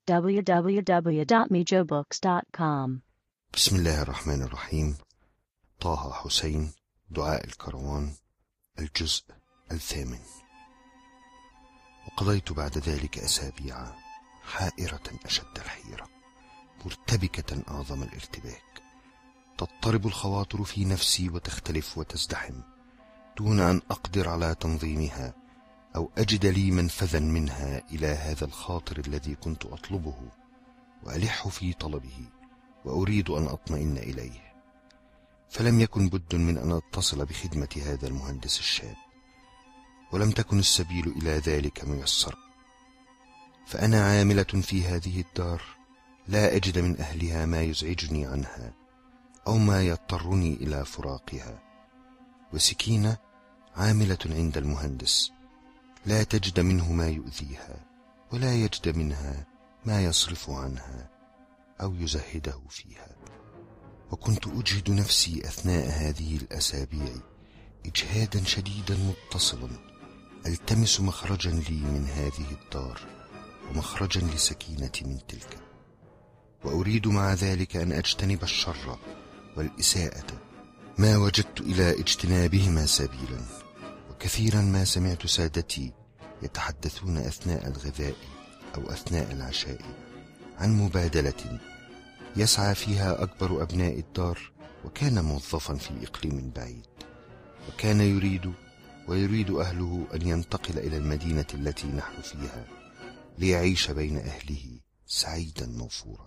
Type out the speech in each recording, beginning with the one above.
www.mijobooks.com. بسم الله الرحمن الرحيم. طه حسين، دعاء الكروان، الجزء 8. وقضيت بعد ذلك أسابيع حائرة أشد الحيرة، مرتبكة أعظم الارتباك، تضطرب الخواطر في نفسي وتختلف وتزدحم دون أن أقدر على تنظيمها أو أجد لي منفذا منها إلى هذا الخاطر الذي كنت أطلبه وألح في طلبه وأريد أن أطمئن إليه. فلم يكن بد من أن أتصل بخدمة هذا المهندس الشاب، ولم تكن السبيل إلى ذلك ميسرة، فأنا عاملة في هذه الدار لا أجد من أهلها ما يزعجني عنها أو ما يضطرني إلى فراقها، وسكينة عاملة عند المهندس لا تجد منه ما يؤذيها ولا يجد منها ما يصرف عنها أو يزهده فيها. وكنت أجهد نفسي أثناء هذه الأسابيع إجهادا شديدا متصلا، ألتمس مخرجا لي من هذه الدار ومخرجا لسكينة من تلك، وأريد مع ذلك أن أجتنب الشر والإساءة ما وجدت إلى اجتنابهما سبيلا. وكثيرا ما سمعت سادتي يتحدثون أثناء الغذاء أو أثناء العشاء عن مبادلة يسعى فيها أكبر أبناء الدار، وكان موظفا في إقليم بعيد، وكان يريد أهله أن ينتقل إلى المدينة التي نحن فيها ليعيش بين أهله سعيدا موفورا.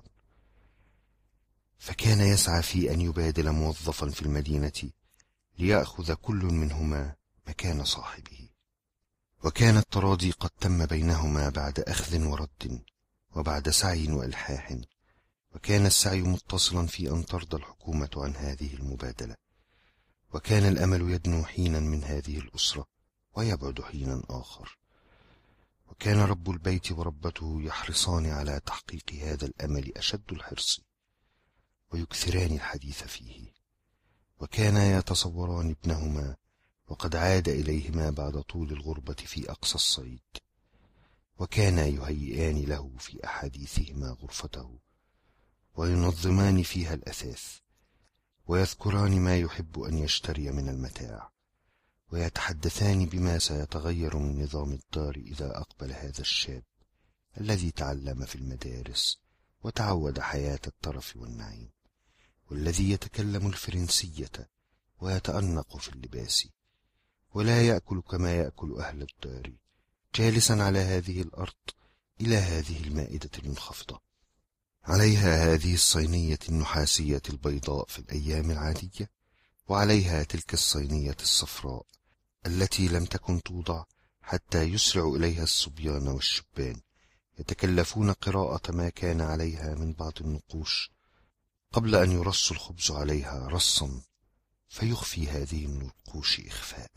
فكان يسعى في أن يبادل موظفا في المدينة ليأخذ كل منهما مكان صاحبه، وكان التراضي قد تم بينهما بعد أخذ ورد وبعد سعي وإلحاح، وكان السعي متصلا في أن ترضى الحكومة عن هذه المبادلة، وكان الأمل يدنو حينا من هذه الأسرة ويبعد حينا آخر، وكان رب البيت وربته يحرصان على تحقيق هذا الأمل أشد الحرص ويكثران الحديث فيه، وكانا يتصوران ابنهما وقد عاد إليهما بعد طول الغربة في أقصى الصعيد، وكانا يهيئان له في أحاديثهما غرفته وينظمان فيها الأثاث، ويذكران ما يحب أن يشتري من المتاع، ويتحدثان بما سيتغير من نظام الدار إذا أقبل هذا الشاب الذي تعلم في المدارس وتعود حياة الترف والنعيم، والذي يتكلم الفرنسية ويتأنق في اللباس ولا يأكل كما يأكل أهل الدار، جالسا على هذه الأرض إلى هذه المائدة المنخفضة عليها هذه الصينية النحاسية البيضاء في الأيام العادية، وعليها تلك الصينية الصفراء التي لم تكن توضع حتى يسرع إليها الصبيان والشبان يتكلفون قراءة ما كان عليها من بعض النقوش قبل أن يرص الخبز عليها رصا فيخفي هذه النقوش إخفاء.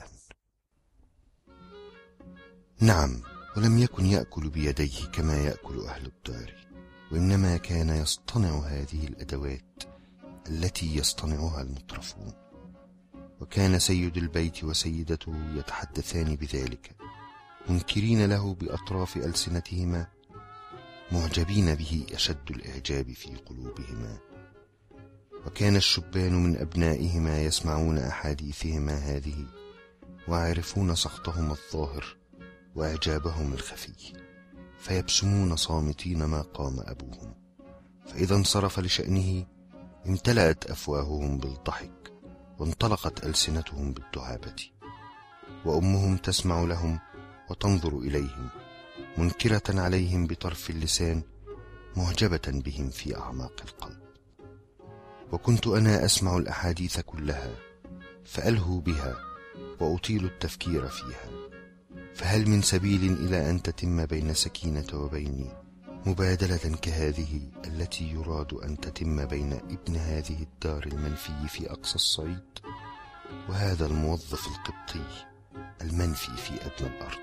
نعم، ولم يكن يأكل بيديه كما يأكل أهل الدار، وإنما كان يصطنع هذه الأدوات التي يصطنعها المترفون، وكان سيد البيت وسيدته يتحدثان بذلك منكرين له بأطراف ألسنتهما، معجبين به أشد الإعجاب في قلوبهما، وكان الشبان من أبنائهما يسمعون أحاديثهما هذه ويعرفون سخطهم الظاهر وإعجابهم الخفي، فيبسمون صامتين ما قام أبوهم، فإذا انصرف لشأنه امتلأت أفواههم بالضحك وانطلقت ألسنتهم بالدعابة، وأمهم تسمع لهم وتنظر إليهم منكرة عليهم بطرف اللسان، معجبة بهم في أعماق القلب. وكنت أنا أسمع الأحاديث كلها فألهو بها وأطيل التفكير فيها، فهل من سبيل إلى أن تتم بين سكينة وبيني مبادلة كهذه التي يراد أن تتم بين ابن هذه الدار المنفي في أقصى الصعيد وهذا الموظف القبطي المنفي في أدنى الأرض؟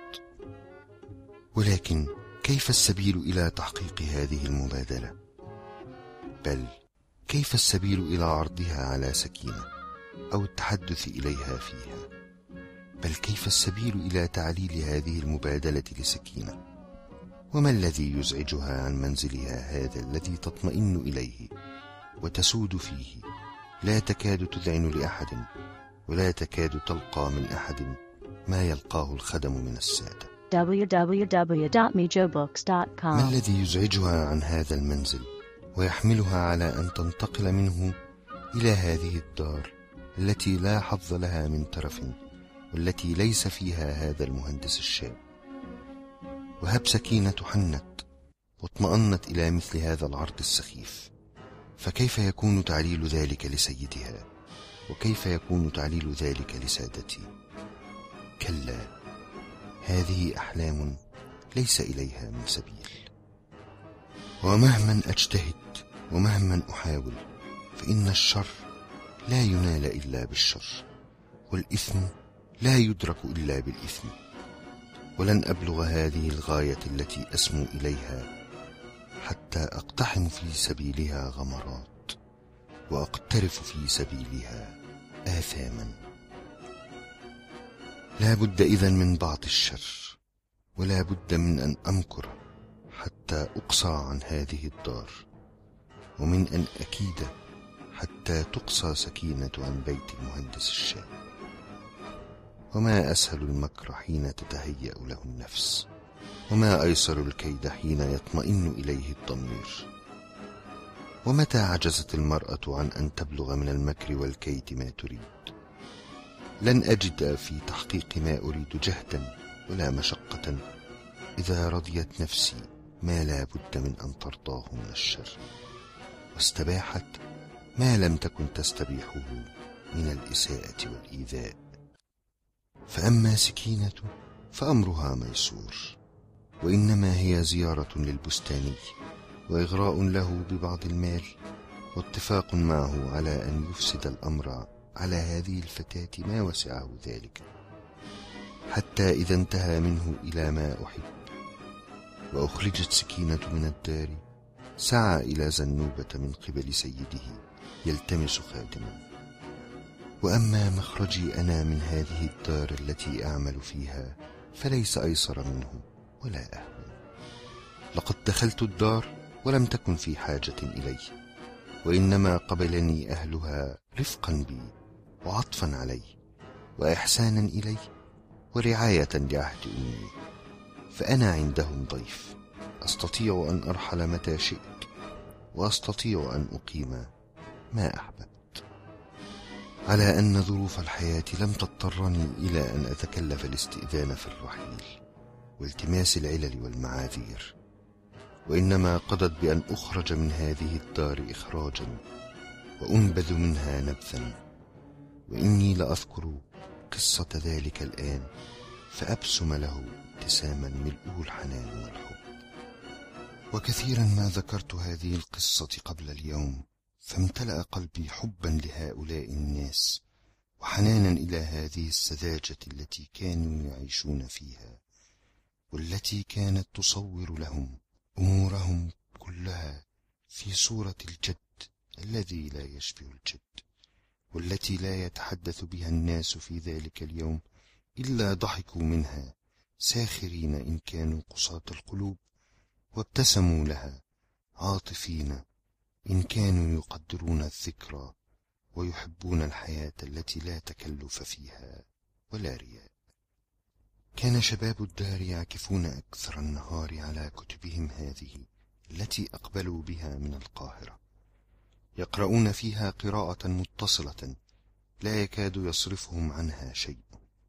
ولكن كيف السبيل إلى تحقيق هذه المبادلة؟ بل كيف السبيل إلى عرضها على سكينة أو التحدث إليها فيها؟ بل كيف السبيل إلى تعليل هذه المبادلة لسكينة؟ وما الذي يزعجها عن منزلها هذا الذي تطمئن إليه وتسود فيه، لا تكاد تذعن لأحد ولا تكاد تلقى من أحد ما يلقاه الخدم من السادة. www.mijobooks.com. ما الذي يزعجها عن هذا المنزل ويحملها على أن تنتقل منه إلى هذه الدار التي لا حظ لها من ترف، والتي ليس فيها هذا المهندس الشاب؟ وهب سكينة حنت واطمأنت إلى مثل هذا العرض السخيف، فكيف يكون تعليل ذلك لسيدها؟ وكيف يكون تعليل ذلك لسادتي؟ كلا، هذه أحلام ليس إليها من سبيل. ومهما أجتهد ومهما أحاول فإن الشر لا ينال إلا بالشر، والإثم لا يدرك إلا بالإثم، ولن أبلغ هذه الغاية التي أسمو إليها حتى أقتحم في سبيلها غمرات وأقترف في سبيلها آثاما. لا بد إذن من بعض الشر، ولا بد من أن أمكر حتى أقصى عن هذه الدار، ومن أن أكيد حتى تقصى سكينة عن بيت المهندس الشاب. وما أسهل المكر حين تتهيأ له النفس، وما أيسر الكيد حين يطمئن إليه الضمير. ومتى عجزت المرأة عن أن تبلغ من المكر والكيد ما تريد؟ لن أجد في تحقيق ما أريد جهدا ولا مشقة إذا رضيت نفسي ما لا بد من أن ترضاه من الشر، واستباحت ما لم تكن تستبيحه من الإساءة والإيذاء. فأما سكينة فأمرها ميسور، وإنما هي زيارة للبستاني وإغراء له ببعض المال، واتفاق معه على أن يفسد الأمر على هذه الفتاة ما وسعه ذلك، حتى إذا انتهى منه إلى ما أحب وأخرجت سكينة من الدار سعى إلى زنوبة من قبل سيده يلتمس خادما. وأما مخرجي أنا من هذه الدار التي أعمل فيها فليس أيسر منه ولا أهون. لقد دخلت الدار ولم تكن في حاجة إلي، وإنما قبلني أهلها رفقا بي وعطفا علي وإحسانا إلي ورعاية لعهد أمي، فأنا عندهم ضيف، أستطيع أن أرحل متى شئت، وأستطيع أن أقيم ما أحببت، على أن ظروف الحياة لم تضطرني إلى أن أتكلف الاستئذان في الرحيل والتماس العلل والمعاذير، وإنما قضت بأن أخرج من هذه الدار إخراجا وأنبذ منها نبذا. وإني لأذكر قصة ذلك الآن فأبسم له ابتساما ملؤه الحنان والحب. وكثيرا ما ذكرت هذه القصة قبل اليوم، فامتلأ قلبي حبا لهؤلاء الناس وحنانا إلى هذه السذاجة التي كانوا يعيشون فيها، والتي كانت تصور لهم أمورهم كلها في صورة الجد الذي لا يشبه الجد، والتي لا يتحدث بها الناس في ذلك اليوم إلا ضحكوا منها ساخرين إن كانوا قساة القلوب، وابتسموا لها عاطفين إن كانوا يقدرون الذكرى ويحبون الحياة التي لا تكلف فيها ولا رياء. كان شباب الدار يعكفون أكثر النهار على كتبهم هذه التي أقبلوا بها من القاهرة، يقرؤون فيها قراءة متصلة لا يكاد يصرفهم عنها شيء.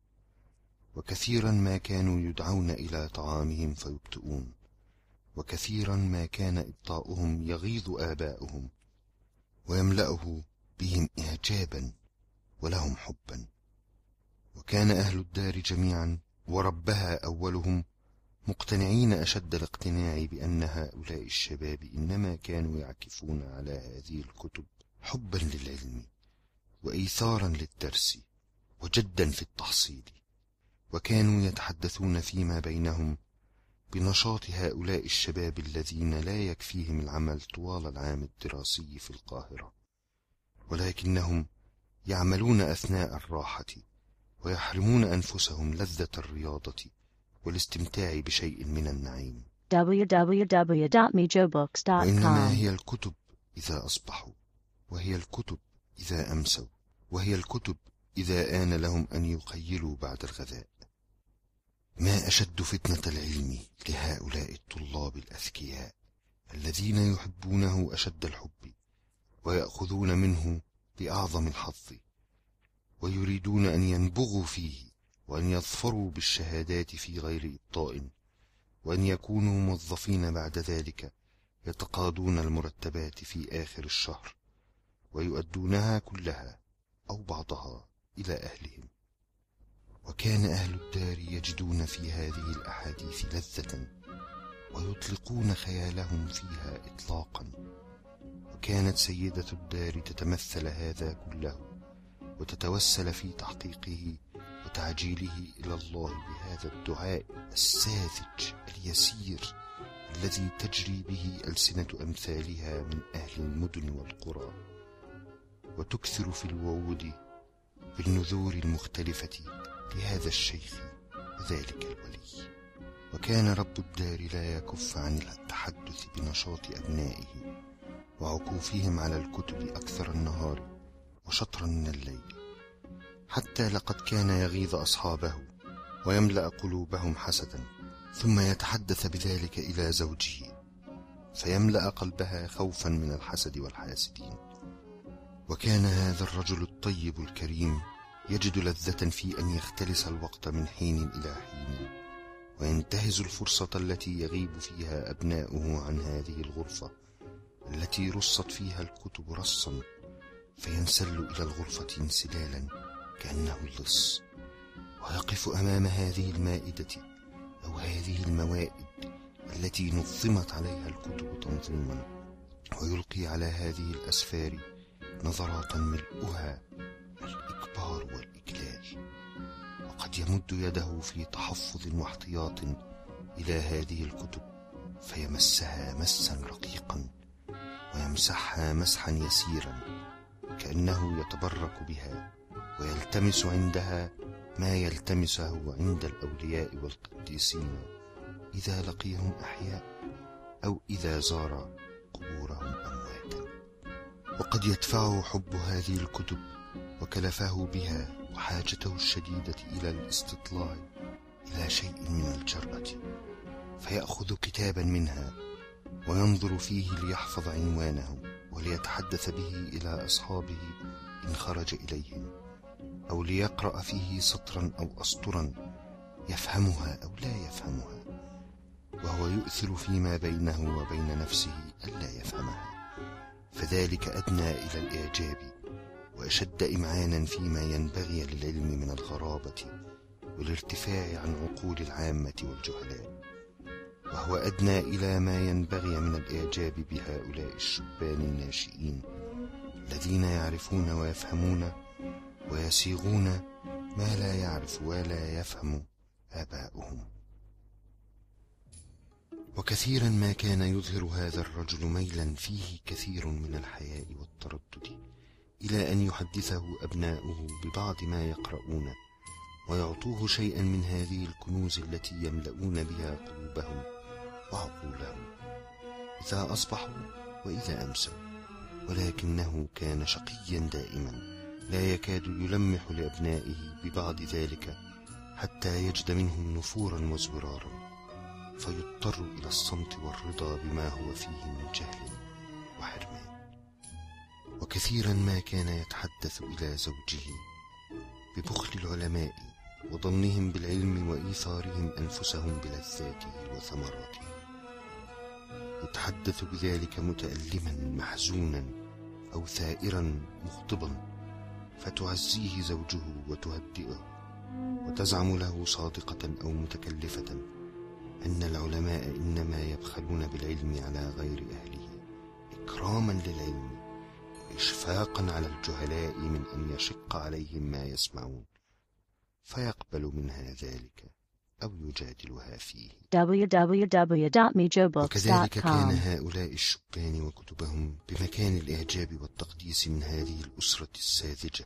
وكثيرا ما كانوا يدعون إلى طعامهم فيبطئون، وكثيرا ما كان إبطاؤهم يغيظ آباؤهم ويملأه بهم إعجابا ولهم حبا. وكان أهل الدار جميعا وربها أولهم مقتنعين أشد الاقتناع بأن هؤلاء الشباب إنما كانوا يعكفون على هذه الكتب حبا للعلم وإيثارا للدرس وجدا في التحصيل، وكانوا يتحدثون فيما بينهم بنشاط هؤلاء الشباب الذين لا يكفيهم العمل طوال العام الدراسي في القاهرة، ولكنهم يعملون أثناء الراحة ويحرمون أنفسهم لذة الرياضة والاستمتاع بشيء من النعيم، www.mijobooks.com. وإنما هي الكتب إذا أصبحوا، وهي الكتب إذا أمسوا، وهي الكتب إذا آن لهم أن يقيلوا بعد الغذاء. ما أشد فتنة العلم لهؤلاء الطلاب الأذكياء الذين يحبونه أشد الحب، ويأخذون منه بأعظم الحظ، ويريدون أن ينبغوا فيه، وأن يظفروا بالشهادات في غير إبطاء، وأن يكونوا موظفين بعد ذلك يتقاضون المرتبات في آخر الشهر، ويؤدونها كلها أو بعضها إلى أهلهم. وكان أهل الدار يجدون في هذه الأحاديث لذة، ويطلقون خيالهم فيها إطلاقا. وكانت سيدة الدار تتمثل هذا كله، وتتوسل في تحقيقه وتعجيله إلى الله بهذا الدعاء الساذج اليسير الذي تجري به ألسنة أمثالها من أهل المدن والقرى، وتكثر في الوعود بالنذور المختلفة لهذا الشيخ وذلك الولي. وكان رب الدار لا يكف عن التحدث بنشاط أبنائه وعكوفهم على الكتب أكثر النهار وشطرا من الليل، حتى لقد كان يغيظ أصحابه ويملأ قلوبهم حسدا، ثم يتحدث بذلك إلى زوجه فيملأ قلبها خوفا من الحسد والحاسدين. وكان هذا الرجل الطيب الكريم يجد لذة في أن يختلس الوقت من حين إلى حين، وينتهز الفرصة التي يغيب فيها أبناؤه عن هذه الغرفة التي رصت فيها الكتب رصا، فينسل إلى الغرفة انسلالا كأنه اللص، ويقف أمام هذه المائدة أو هذه الموائد التي نظمت عليها الكتب تنظيما، ويلقي على هذه الأسفار نظرات ملؤها الإكبار والإجلال، وقد يمد يده في تحفظ واحتياط إلى هذه الكتب فيمسها مسا رقيقا، ويمسحها مسحا يسيرا كأنه يتبرك بها، ويلتمس عندها ما يلتمسه عند الأولياء والقديسين إذا لقيهم أحياء أو إذا زار قبورهم أمواتا. وقد يدفعه حب هذه الكتب وكلفه بها وحاجته الشديدة إلى الاستطلاع إلى شيء من الجرأة، فيأخذ كتابا منها وينظر فيه ليحفظ عنوانه وليتحدث به إلى أصحابه إن خرج إليهم، أو ليقرأ فيه سطرا أو أسطرا يفهمها أو لا يفهمها، وهو يؤثر فيما بينه وبين نفسه ألا يفهمها، فذلك أدنى إلى الإعجاب وأشد إمعانا فيما ينبغي للعلم من الغرابة والارتفاع عن عقول العامة والجهلاء، وهو أدنى إلى ما ينبغي من الإعجاب بهؤلاء الشبان الناشئين الذين يعرفون ويفهمون ويسيغون ما لا يعرف ولا يفهم آباؤهم. وكثيرا ما كان يظهر هذا الرجل ميلا فيه كثير من الحياء والتردد إلى أن يحدثه أبناؤه ببعض ما يقرؤون ويعطوه شيئا من هذه الكنوز التي يملؤون بها قلوبهم وعقولهم إذا أصبحوا وإذا أمسوا. ولكنه كان شقيا دائما لا يكاد يلمح لأبنائه ببعض ذلك حتى يجد منهم نفورا وازورارا، فيضطر إلى الصمت والرضا بما هو فيه من جهل وحرمان. وكثيرا ما كان يتحدث إلى زوجه ببخل العلماء وظنهم بالعلم وإيثارهم أنفسهم بلذاته وثمراته، يتحدث بذلك متألما محزونا أو ثائرا مغضبا، فتعزيه زوجه وتهدئه وتزعم له صادقة أو متكلفة أن العلماء إنما يبخلون بالعلم على غير أهله إكراما للعلم وإشفاقا على الجهلاء من أن يشق عليهم ما يسمعون، فيقبل منها ذلك أو يجادلها فيه. www.mijobooks.com. وكذلك كان هؤلاء الشبان وكتبهم بمكان الإعجاب والتقديس من هذه الأسرة الساذجة،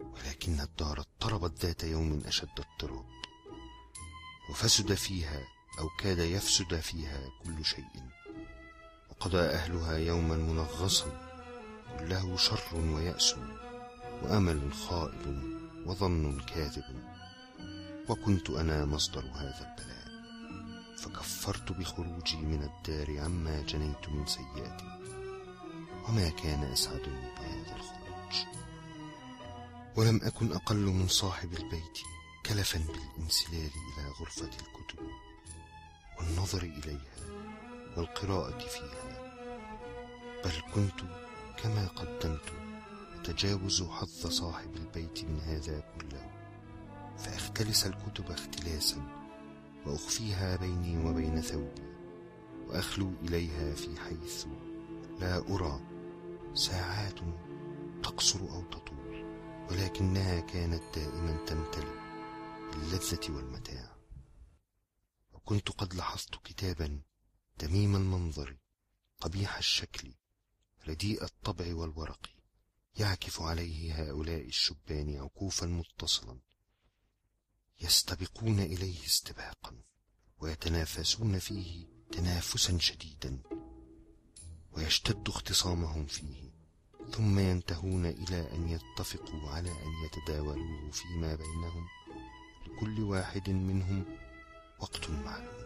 ولكن الدار اضطربت ذات يوم أشد اضطراب، وفسد فيها أو كاد يفسد فيها كل شيء، وقضى أهلها يوما منغصا كله شر ويأس وأمل خائب وظن كاذب، وكنت أنا مصدر هذا البلاء، فكفرت بخروجي من الدار عما جنيت من سيئات، وما كان أسعدني بهذا الخروج. ولم أكن أقل من صاحب البيت كلفا بالانسلال إلى غرفة الكتب والنظر إليها والقراءة فيها، بل كنت كما قدمت أتجاوز حظ صاحب البيت من هذا كله، فأختلس الكتب اختلاسا وأخفيها بيني وبين ثوبي، وأخلو إليها في حيث لا أرى ساعات تقصر أو تطول، ولكنها كانت دائما تمتلئ باللذة والمتاع. وكنت قد لاحظت كتابا دميم المنظر قبيح الشكل رديء الطبع والورق يعكف عليه هؤلاء الشبان عكوفا متصلا، يستبقون إليه استباقا ويتنافسون فيه تنافسا شديدا، ويشتد اختصامهم فيه، ثم ينتهون إلى أن يتفقوا على أن يتداولوه فيما بينهم، لكل واحد منهم وقت معلوم.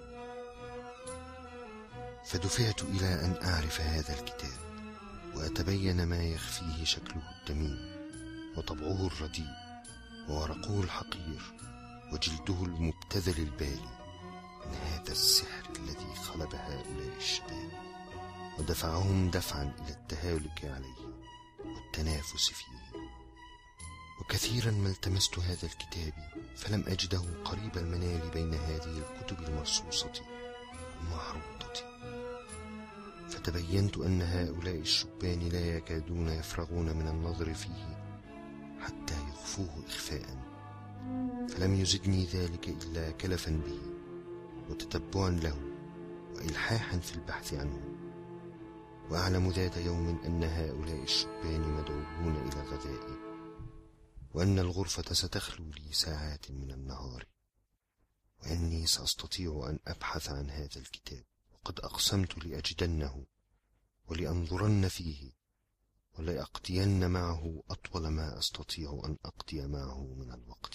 فدفعت إلى أن أعرف هذا الكتاب وأتبين ما يخفيه شكله الدميم وطبعه الرديء وورقه الحقير وجلده المبتذل البالي من هذا السحر الذي خلب هؤلاء الشباب ودفعهم دفعا إلى التهالك عليه والتنافس فيه. وكثيرا ما التمست هذا الكتاب فلم أجده قريب المنال بين هذه الكتب المرصوصة المعروضة، فتبينت أن هؤلاء الشبان لا يكادون يفرغون من النظر فيه حتى يخفوه إخفاء، فلم يزدني ذلك إلا كلفا به وتتبعا له وإلحاحا في البحث عنه. وأعلم ذات يوم أن هؤلاء الشبان مدعوون إلى الغذاء، وأن الغرفة ستخلو لي ساعات من النهار، وأني سأستطيع أن أبحث عن هذا الكتاب، وقد أقسمت لأجدنه ولأنظرن فيه ولأقضين معه أطول ما أستطيع أن أقضي معه من الوقت.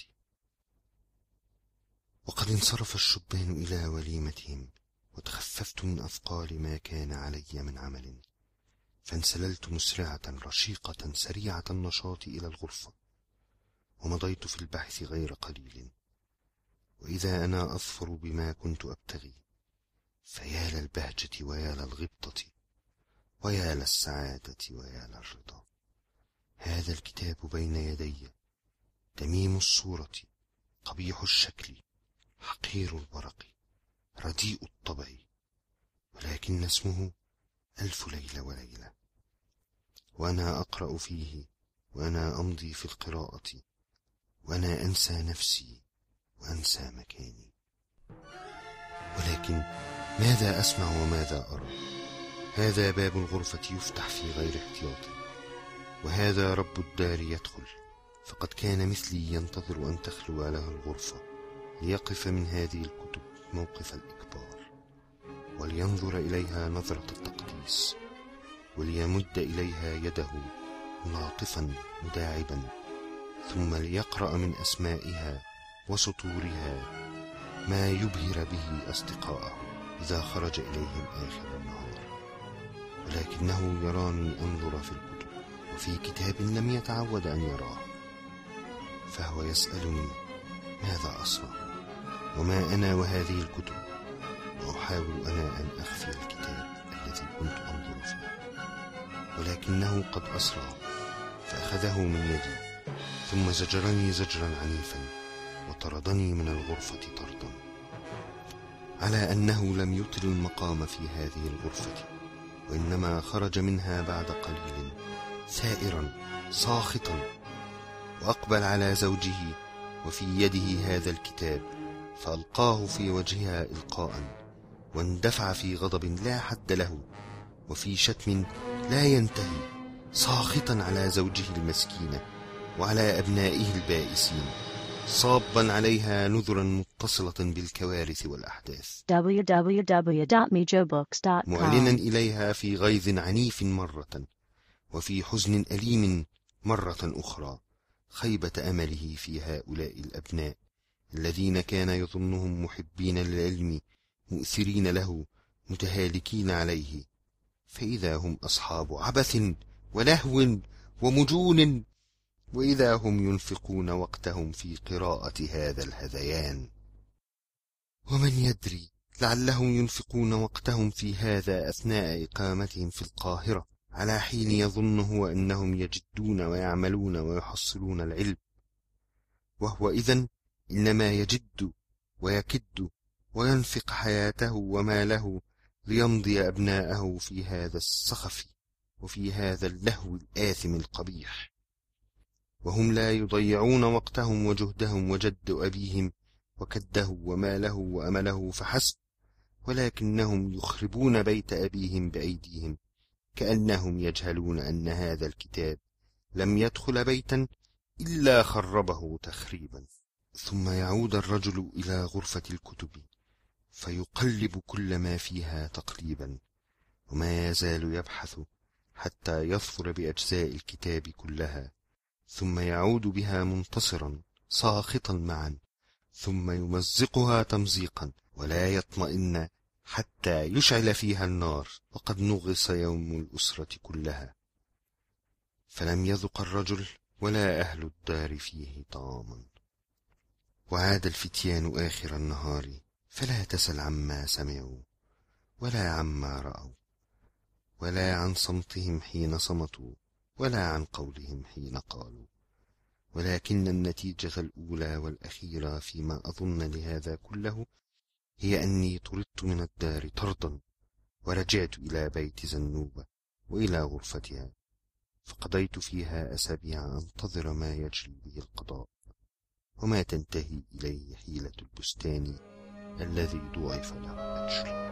وقد انصرف الشبان إلى وليمتهم، وتخففت من أثقال ما كان علي من عمل، فانسللت مسرعة رشيقة سريعة النشاط إلى الغرفة، ومضيت في البحث غير قليل، وإذا أنا أظفر بما كنت أبتغي، فيا للبهجة ويا للغبطة ويا للسعادة ويا للرضا. هذا الكتاب بين يدي دميم الصورة قبيح الشكل حقير الورق رديء الطبع، ولكن اسمه 1000 ليلة وليلة، وأنا أقرأ فيه وأنا أمضي في القراءة، وأنا أنسى نفسي وأنسى مكاني. ولكن ماذا أسمع وماذا أرى؟ هذا باب الغرفة يفتح في غير احتياط، وهذا رب الدار يدخل، فقد كان مثلي ينتظر أن تخلو له الغرفة ليقف من هذه الكتب موقف الإكبار، ولينظر إليها نظرة التقديس، وليمد إليها يده ملاطفا مداعبا، ثم ليقرأ من أسمائها وسطورها ما يبهر به أصدقاءه إذا خرج إليهم آخر النهار. ولكنه يراني أنظر في الكتب وفي كتاب لم يتعود أن يراه، فهو يسألني ماذا أصنع وما أنا وهذه الكتب، وأحاول أنا أن أخفي الكتاب الذي كنت أنظر فيه، ولكنه قد أسرع فأخذه من يدي، ثم زجرني زجرا عنيفا وطردني من الغرفة طردا، على أنه لم يطل المقام في هذه الغرفة، وإنما خرج منها بعد قليل ثائرا ساخطا، وأقبل على زوجه وفي يده هذا الكتاب، فألقاه في وجهها إلقاء، واندفع في غضب لا حد له وفي شتم لا ينتهي، ساخطا على زوجه المسكين وعلى أبنائه البائسين، صابا عليها نذرا متصلة بالكوارث والأحداث، www.mijobooks.com. معلنا إليها في غيظ عنيف مرة، وفي حزن أليم مرة أخرى، خيبة أمله في هؤلاء الأبناء الذين كان يظنهم محبين للعلم، مؤثرين له، متهالكين عليه، فإذا هم أصحاب عبث ولهو ومجون، وإذا هم ينفقون وقتهم في قراءة هذا الهذيان. ومن يدري، لعلهم ينفقون وقتهم في هذا أثناء إقامتهم في القاهرة، على حين يظن هو أنهم يجدون ويعملون ويحصلون العلم، وهو إذن إنما يجد ويكد وينفق حياته وماله ليمضي أبناءه في هذا السخف وفي هذا اللهو الآثم القبيح، وهم لا يضيعون وقتهم وجهدهم وجد أبيهم وكده وماله وأمله فحسب، ولكنهم يخربون بيت أبيهم بأيديهم، كأنهم يجهلون أن هذا الكتاب لم يدخل بيتا إلا خربه تخريبا. ثم يعود الرجل إلى غرفة الكتب فيقلب كل ما فيها تقليبا، وما يزال يبحث حتى يظفر بأجزاء الكتاب كلها، ثم يعود بها منتصرا ساخطا معا، ثم يمزقها تمزيقا، ولا يطمئن حتى يشعل فيها النار، وقد نغص يوم الأسرة كلها، فلم يذق الرجل ولا أهل الدار فيه طعاما. وعاد الفتيان آخر النهار، فلا تسل عما سمعوا ولا عما رأوا، ولا عن صمتهم حين صمتوا ولا عن قولهم حين قالوا، ولكن النتيجة الأولى والأخيرة فيما أظن لهذا كله هي أني طردت من الدار طردا، ورجعت إلى بيت زنوبة وإلى غرفتها، فقضيت فيها أسابيع أنتظر ما يجري به القضاء، وما تنتهي إليه حيلة البستان الذي ضعف له الأجر.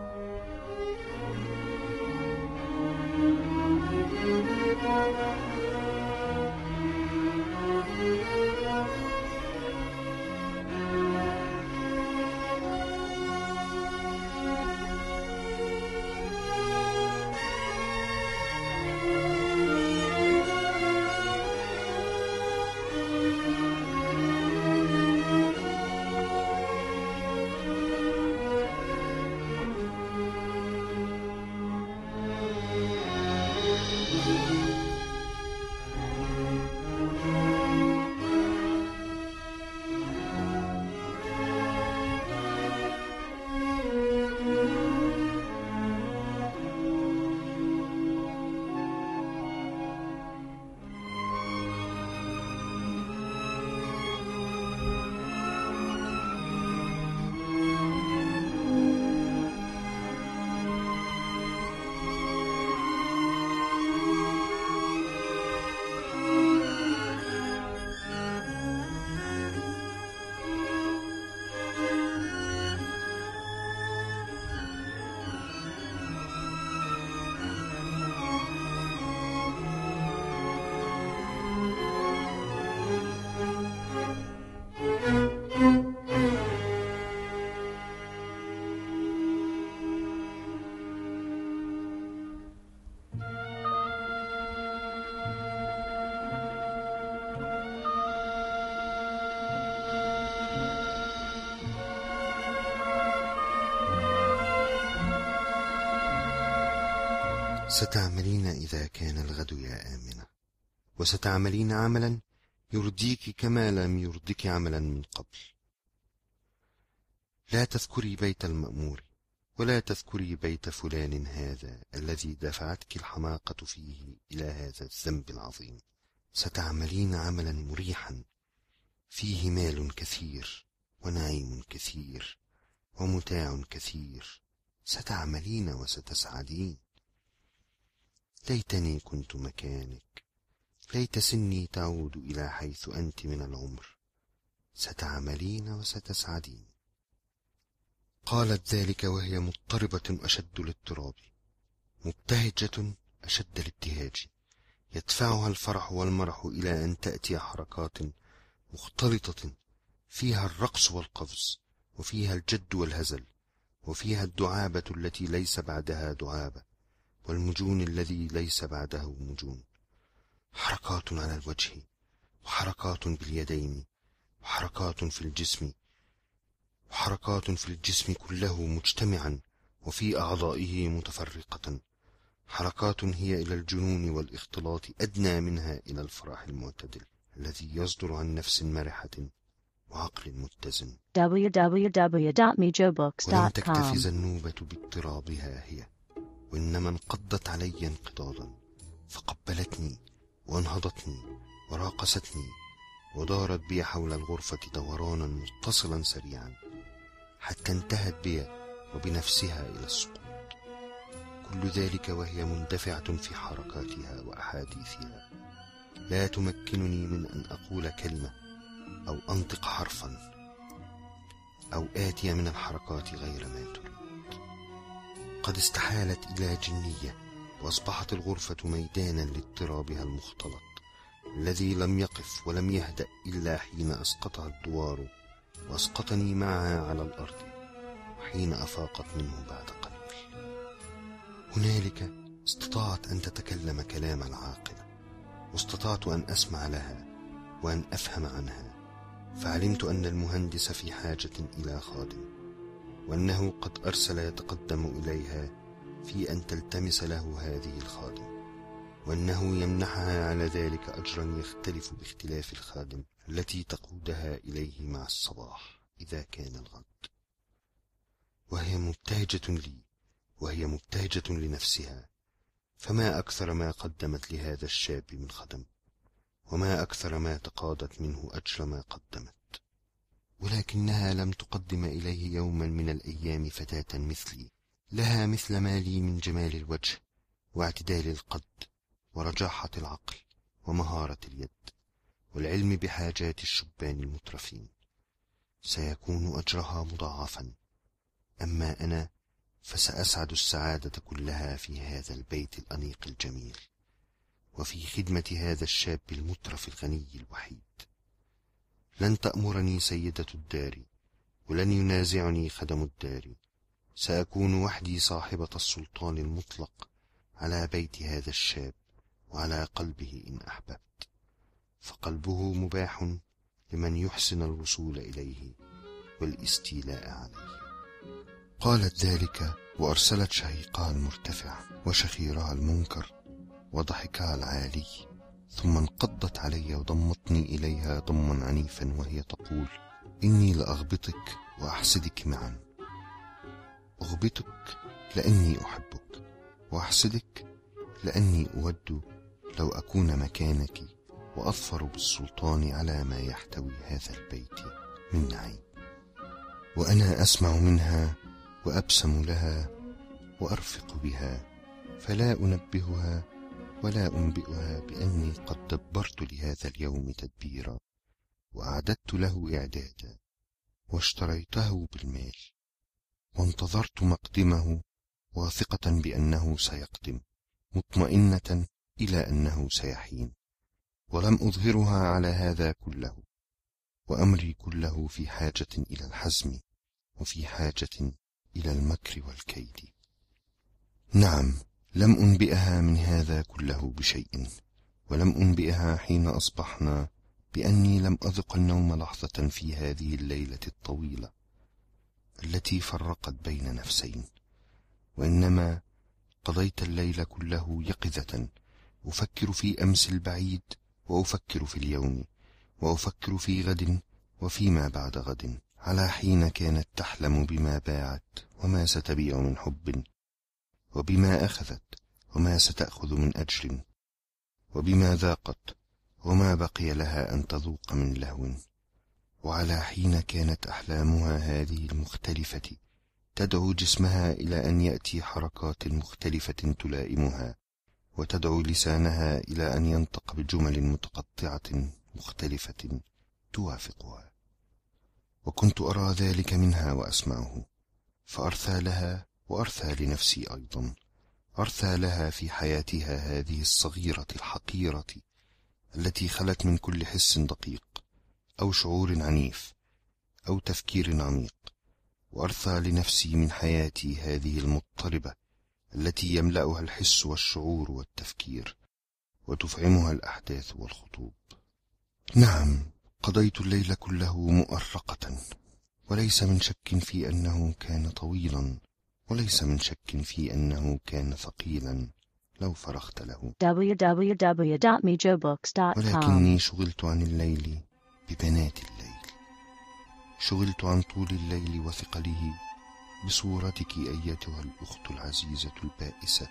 ستعملين إذا كان الغد يا آمنة، وستعملين عملا يرضيك كما لم يرضك عملا من قبل. لا تذكري بيت المأمور، ولا تذكري بيت فلان هذا الذي دفعتك الحماقة فيه إلى هذا الذنب العظيم. ستعملين عملا مريحا فيه مال كثير ونعيم كثير ومتاع كثير، ستعملين وستسعدين. ليتني كنت مكانك، ليت سني تعود إلى حيث أنت من العمر، ستعملين وستسعدين. قالت ذلك وهي مضطربة أشد الاضطراب، مبتهجة أشد الابتهاج، يدفعها الفرح والمرح إلى أن تأتي حركات مختلطة فيها الرقص والقفز، وفيها الجد والهزل، وفيها الدعابة التي ليس بعدها دعابة، والمجون الذي ليس بعده مجون. حركات على الوجه، وحركات باليدين، وحركات في الجسم، وحركات في الجسم كله مجتمعا، وفي أعضائه متفرقة. حركات هي إلى الجنون والاختلاط أدنى منها إلى الفرح المعتدل الذي يصدر عن نفس مرحة وعقل متزن. www.mijobooks.com. ولم تكتف النوبة باضطرابها هي، وإنما انقضت علي انقضاضا، فقبلتني وانهضتني وراقصتني، ودارت بي حول الغرفة دورانا متصلا سريعا، حتى انتهت بي وبنفسها إلى السقوط. كل ذلك وهي مندفعة في حركاتها وأحاديثها، لا تمكنني من أن أقول كلمة أو أنطق حرفا أو آتي من الحركات غير ما تريد. قد استحالت إلى جنية، وأصبحت الغرفة ميدانا لاضطرابها المختلط الذي لم يقف ولم يهدأ إلا حين أسقطها الدوار، وأسقطني معها على الأرض، وحين أفاقت منه بعد قليل. هنالك استطاعت أن تتكلم كلام العاقلة، واستطعت أن أسمع لها وأن أفهم عنها، فعلمت أن المهندس في حاجة إلى خادم، وأنه قد أرسل يتقدم إليها في أن تلتمس له هذه الخادم، وأنه يمنحها على ذلك أجرا يختلف باختلاف الخادم التي تقودها إليه مع الصباح إذا كان الغد. وهي مبتهجة لي، وهي مبتهجة لنفسها، فما أكثر ما قدمت لهذا الشاب من خدم، وما أكثر ما تقاضت منه أجر ما قدمت. ولكنها لم تقدم إليه يوما من الأيام فتاة مثلي، لها مثل ما لي من جمال الوجه واعتدال القد ورجاحة العقل ومهارة اليد والعلم بحاجات الشبان المترفين. سيكون أجرها مضاعفا، أما أنا فسأسعد السعادة كلها في هذا البيت الأنيق الجميل، وفي خدمة هذا الشاب المترف الغني الوحيد. لن تأمرني سيدة الدار، ولن ينازعني خدم الدار، سأكون وحدي صاحبة السلطان المطلق على بيت هذا الشاب وعلى قلبه إن أحببت، فقلبه مباح لمن يحسن الوصول إليه والاستيلاء عليه. قالت ذلك وأرسلت شهيقها المرتفع وشخيرها المنكر وضحكها العالي، ثم انقضت علي وضمتني إليها ضما عنيفا وهي تقول: إني لأغبطك وأحسدك معا. أغبطك لأني أحبك، وأحسدك لأني أود لو أكون مكانك وأظفر بالسلطان على ما يحتوي هذا البيت من نعيم. وأنا أسمع منها وأبسم لها وأرفق بها، فلا أنبهها ولا أنبئها بأني قد دبرت لهذا اليوم تدبيرا، وأعددت له إعدادا، واشتريته بالمال، وانتظرت مقدمه واثقة بأنه سيقدم، مطمئنة إلى أنه سيحين. ولم أظهرها على هذا كله، وأمري كله في حاجة إلى الحزم، وفي حاجة إلى المكر والكيد. نعم، لم أنبئها من هذا كله بشيء، ولم أنبئها حين أصبحنا بأني لم أذق النوم لحظة في هذه الليلة الطويلة التي فرقت بين نفسين، وإنما قضيت الليل كله يقظة، أفكر في أمس البعيد، وأفكر في اليوم، وأفكر في غد وفيما بعد غد، على حين كانت تحلم بما باعت وما ستبيع من حب، وبما أخذت وما ستأخذ من أجر، وبما ذاقت وما بقي لها أن تذوق من لهو، وعلى حين كانت أحلامها هذه المختلفة تدعو جسمها إلى أن يأتي حركات مختلفة تلائمها، وتدعو لسانها إلى أن ينطق بجمل متقطعة مختلفة توافقها. وكنت أرى ذلك منها وأسمعه، فأرثى لها وأرثى لنفسي أيضا، أرثى لها في حياتها هذه الصغيرة الحقيرة التي خلت من كل حس دقيق، أو شعور عنيف أو تفكير عميق، وأرثى لنفسي من حياتي هذه المضطربة التي يملأها الحس والشعور والتفكير، وتفعمها الأحداث والخطوب. نعم، قضيت الليل كله مؤرقة، وليس من شك في أنه كان طويلا، وليس من شك في أنه كان ثقيلا لو فرغت له. www.mijobooks.com. ولكني شغلت عن الليل ببنات الليل، شغلت عن طول الليل وثقله بصورتك أيتها الأخت العزيزة البائسة،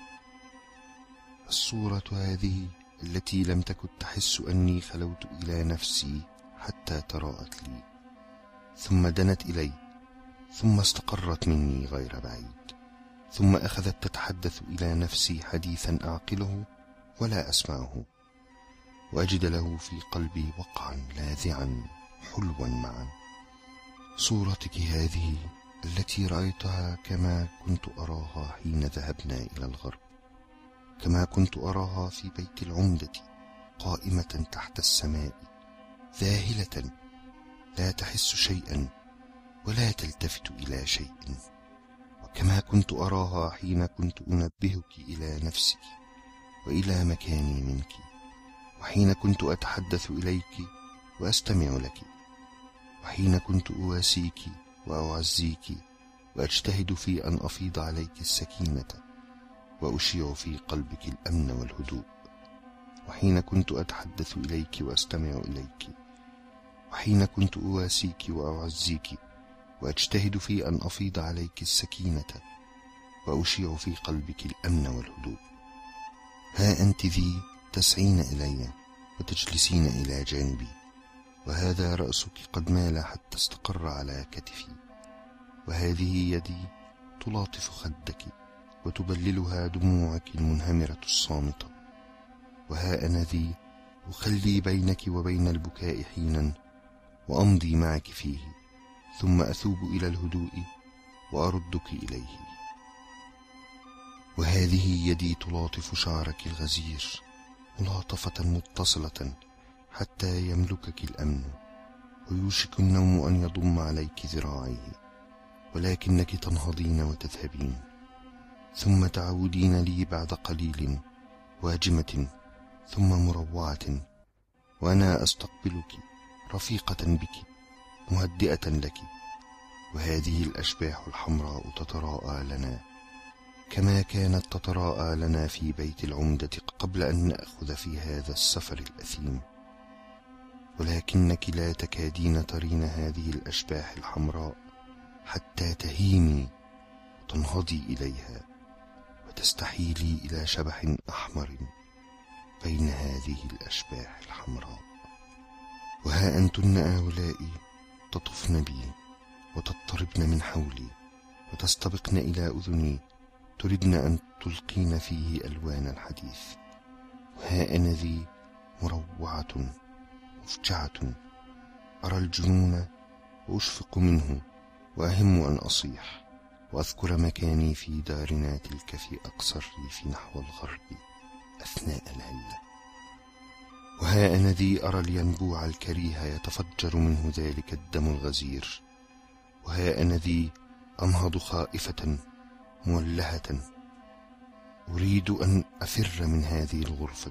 الصورة هذه التي لم تكن تحس أني خلوت إلى نفسي حتى تراءت لي، ثم دنت إلي، ثم استقرت مني غير بعيد، ثم أخذت تتحدث إلى نفسي حديثا أعقله ولا أسمعه، وأجد له في قلبي وقعا لاذعا حلوا معا. صورتك هذه التي رأيتها كما كنت أراها حين ذهبنا إلى الغرب، كما كنت أراها في بيت العمدة قائمة تحت السماء ذاهلة لا تحس شيئا ولا تلتفت إلى شيء، وكما كنت أراها حين كنت أنبهك إلى نفسك وإلى مكاني منك، وحين كنت أتحدث إليك وأستمع لك، وحين كنت أواسيك وأعزيك وأجتهد في أن أفيض عليك السكينة وأشيع في قلبك الأمن والهدوء، وحين كنت أتحدث إليك وأستمع إليك، وحين كنت أواسيك وأعزيك وأجتهد في أن أفيض عليك السكينة وأشيع في قلبك الأمن والهدوء. ها أنت ذي تسعين إلي وتجلسين إلى جانبي، وهذا رأسك قد مال حتى استقر على كتفي، وهذه يدي تلاطف خدك وتبللها دموعك المنهمرة الصامتة، وها أنا ذي أخلي بينك وبين البكاء حينا وأمضي معك فيه، ثم أثوب إلى الهدوء وأردك إليه. وهذه يدي تلاطف شعرك الغزير ملاطفة متصلة حتى يملكك الأمن، ويوشك النوم أن يضم عليك ذراعيه، ولكنك تنهضين وتذهبين، ثم تعودين لي بعد قليل واجمة ثم مروعة، وأنا أستقبلك رفيقة بك مهدئة لك، وهذه الأشباح الحمراء تتراءى لنا كما كانت تتراءى لنا في بيت العمدة قبل أن نأخذ في هذا السفر الأثيم، ولكنك لا تكادين ترين هذه الأشباح الحمراء حتى تهيمي وتنهضي إليها وتستحيلي إلى شبح أحمر بين هذه الأشباح الحمراء. وها أنتن أولئي تطفن بي وتضطربن من حولي وتستبقن إلى أذني، تردن أن تلقين فيه ألوان الحديث، وها أنا ذي مروعة مفجعة، أرى الجنون وأشفق منه، وأهم أن أصيح وأذكر مكاني في دارنا تلك في أقصى الريف نحو الغرب أثناء الهلة. وها أنا ذي أرى الينبوع الكريه يتفجر منه ذلك الدم الغزير، وها أنا ذي أنهض خائفة مولهة أريد أن أفر من هذه الغرفة،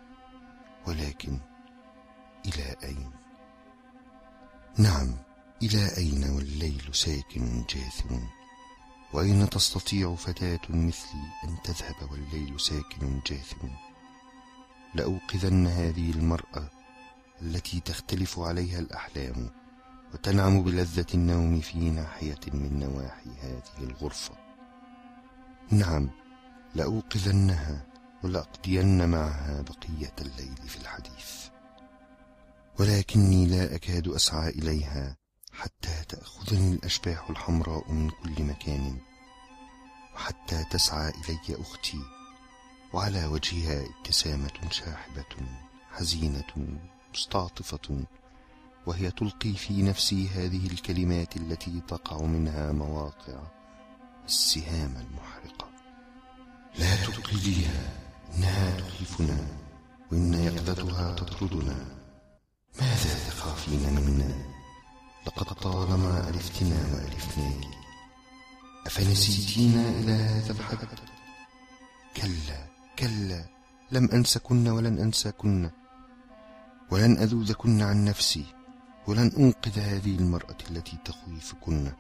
ولكن إلى أين؟ نعم، إلى أين والليل ساكن جاثم؟ وأين تستطيع فتاة مثلي أن تذهب والليل ساكن جاثم؟ لأوقظن هذه المرأة التي تختلف عليها الأحلام وتنعم بلذة النوم في ناحية من نواحي هذه الغرفة. نعم، لأوقظنها ولأقضين معها بقية الليل في الحديث، ولكني لا أكاد أسعى إليها حتى تأخذني الأشباح الحمراء من كل مكان، وحتى تسعى إلي أختي وعلى وجهها ابتسامة شاحبة حزينة مستعطفة، وهي تلقي في نفسي هذه الكلمات التي تقع منها مواقع السهام المحرقة: لا تقلديها، إنها تخيفنا، وإن يقظتها تطردنا. ماذا تخافين منا، لقد طالما ألفتنا وألفناك، أفنسيتينا إلى هذا الحد؟ كلا كلا، لم أنسكن ولن أنساكن، ولن أذوذكن عن نفسي، ولن أنقذ هذه المرأة التي تخوفكن.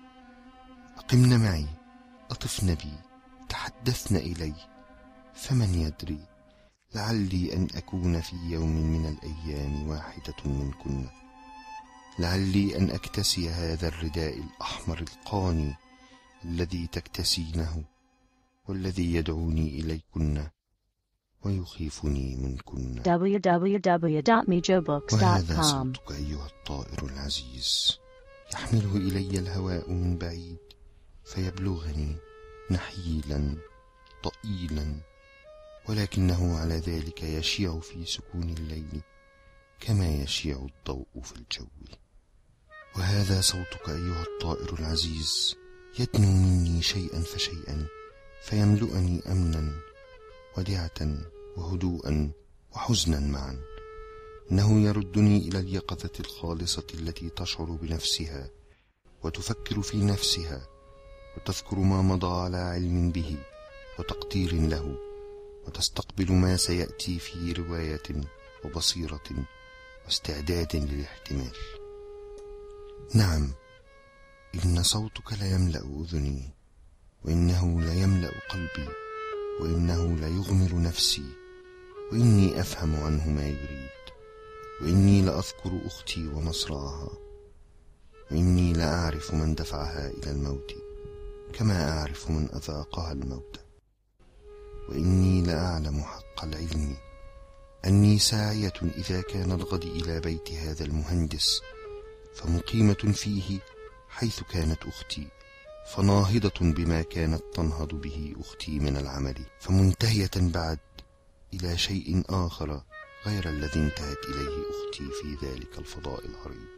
أقمن معي، أطفن بي، تحدثن إلي، فمن يدري، لعلي أن أكون في يوم من الأيام واحدة منكن، لعلي أن أكتسي هذا الرداء الأحمر القاني الذي تكتسينه، والذي يدعوني إليكن ويخيفني منكن. www.mijobooks.com. وهذا صوتك أيها الطائر العزيز، يحمله إلي الهواء من بعيد فيبلغني نحيلا طئيلا، ولكنه على ذلك يشيع في سكون الليل كما يشيع الضوء في الجو. وهذا صوتك أيها الطائر العزيز، يدنو مني شيئا فشيئا فيملؤني أمنا ودعة وهدوءا وحزنا معا. إنه يردني إلى اليقظة الخالصة التي تشعر بنفسها وتفكر في نفسها وتذكر ما مضى على علم به وتقدير له، وتستقبل ما سيأتي في رواية وبصيرة واستعداد للاحتمال. نعم، إن صوتك لا يملأ أذني، وإنه لا يملأ قلبي، وإنه لا يغمر نفسي، وإني أفهم عنه ما يريد، وإني لأذكر أختي ومصرعها، وإني لأعرف من دفعها إلى الموت كما أعرف من أذاقها الموت، وإني لأعلم حق العلم أني ساعية إذا كان الغد إلى بيت هذا المهندس، فمقيمة فيه حيث كانت أختي، فناهضة بما كانت تنهض به أختي من العمل، فمنتهية بعد إلى شيء آخر غير الذي انتهت إليه أختي في ذلك الفضاء العريض.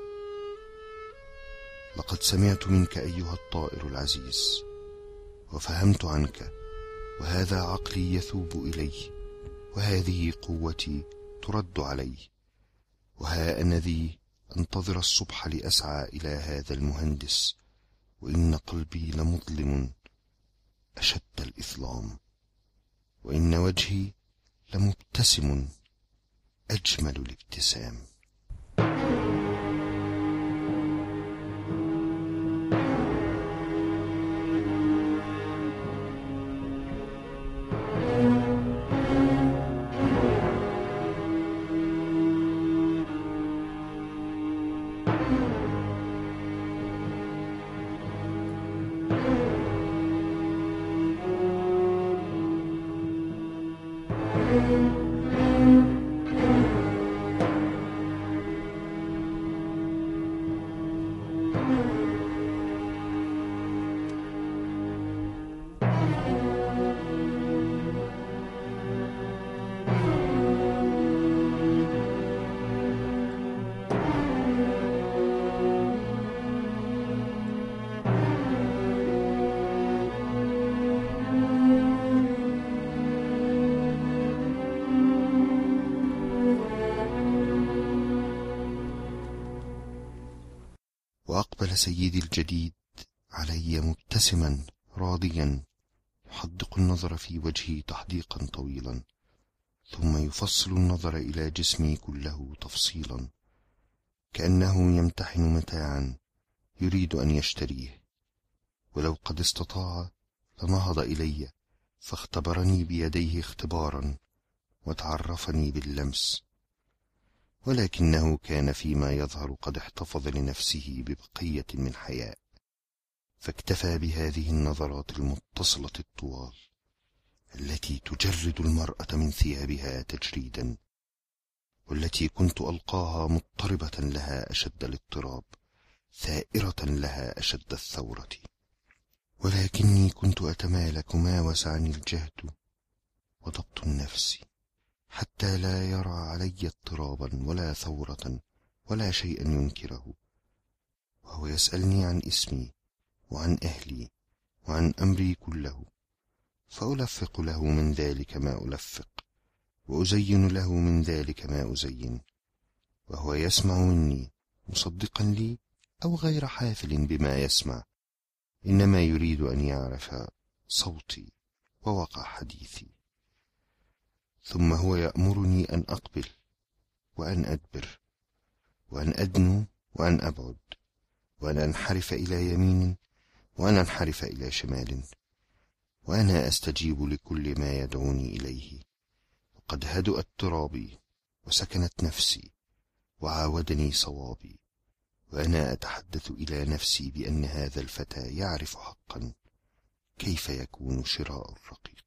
لقد سمعت منك أيها الطائر العزيز، وفهمت عنك، وهذا عقلي يثوب إليه، وهذه قوتي ترد علي، وها أنا ذي أنتظر الصبح لأسعى إلى هذا المهندس، وإن قلبي لمظلم أشد الإظلام، وإن وجهي لمبتسم أجمل الابتسام. وأقبل سيدي الجديد علي مبتسما راضيا، يحدق النظر في وجهي تحديقا طويلا، ثم يفصل النظر إلى جسمي كله تفصيلا، كأنه يمتحن متاعا يريد أن يشتريه، ولو قد استطاع لنهض إلي فاختبرني بيديه اختبارا وتعرفني باللمس، ولكنه كان فيما يظهر قد احتفظ لنفسه ببقية من حياء، فاكتفى بهذه النظرات المتصلة الطوال التي تجرد المرأة من ثيابها تجريدا، والتي كنت ألقاها مضطربة لها أشد الاضطراب، ثائرة لها أشد الثورة، ولكني كنت أتمالك ما وسعني الجهد وضبط النفس، حتى لا يرى علي اضطرابا ولا ثورة ولا شيئا ينكره، وهو يسألني عن اسمي وعن أهلي وعن أمري كله، فألفق له من ذلك ما ألفق، وأزين له من ذلك ما أزين، وهو يسمع مني مصدقا لي أو غير حافل بما يسمع، إنما يريد أن يعرف صوتي ووقع حديثي. ثم هو يأمرني أن أقبل وأن أدبر، وأن أدنو وأن أبعد، وأن أنحرف إلى يمين وأن أنحرف إلى شمال، وأنا أستجيب لكل ما يدعوني إليه. وقد هدأ اضطرابي وسكنت نفسي وعاودني صوابي، وأنا أتحدث إلى نفسي بأن هذا الفتى يعرف حقا كيف يكون شراء الرقيق.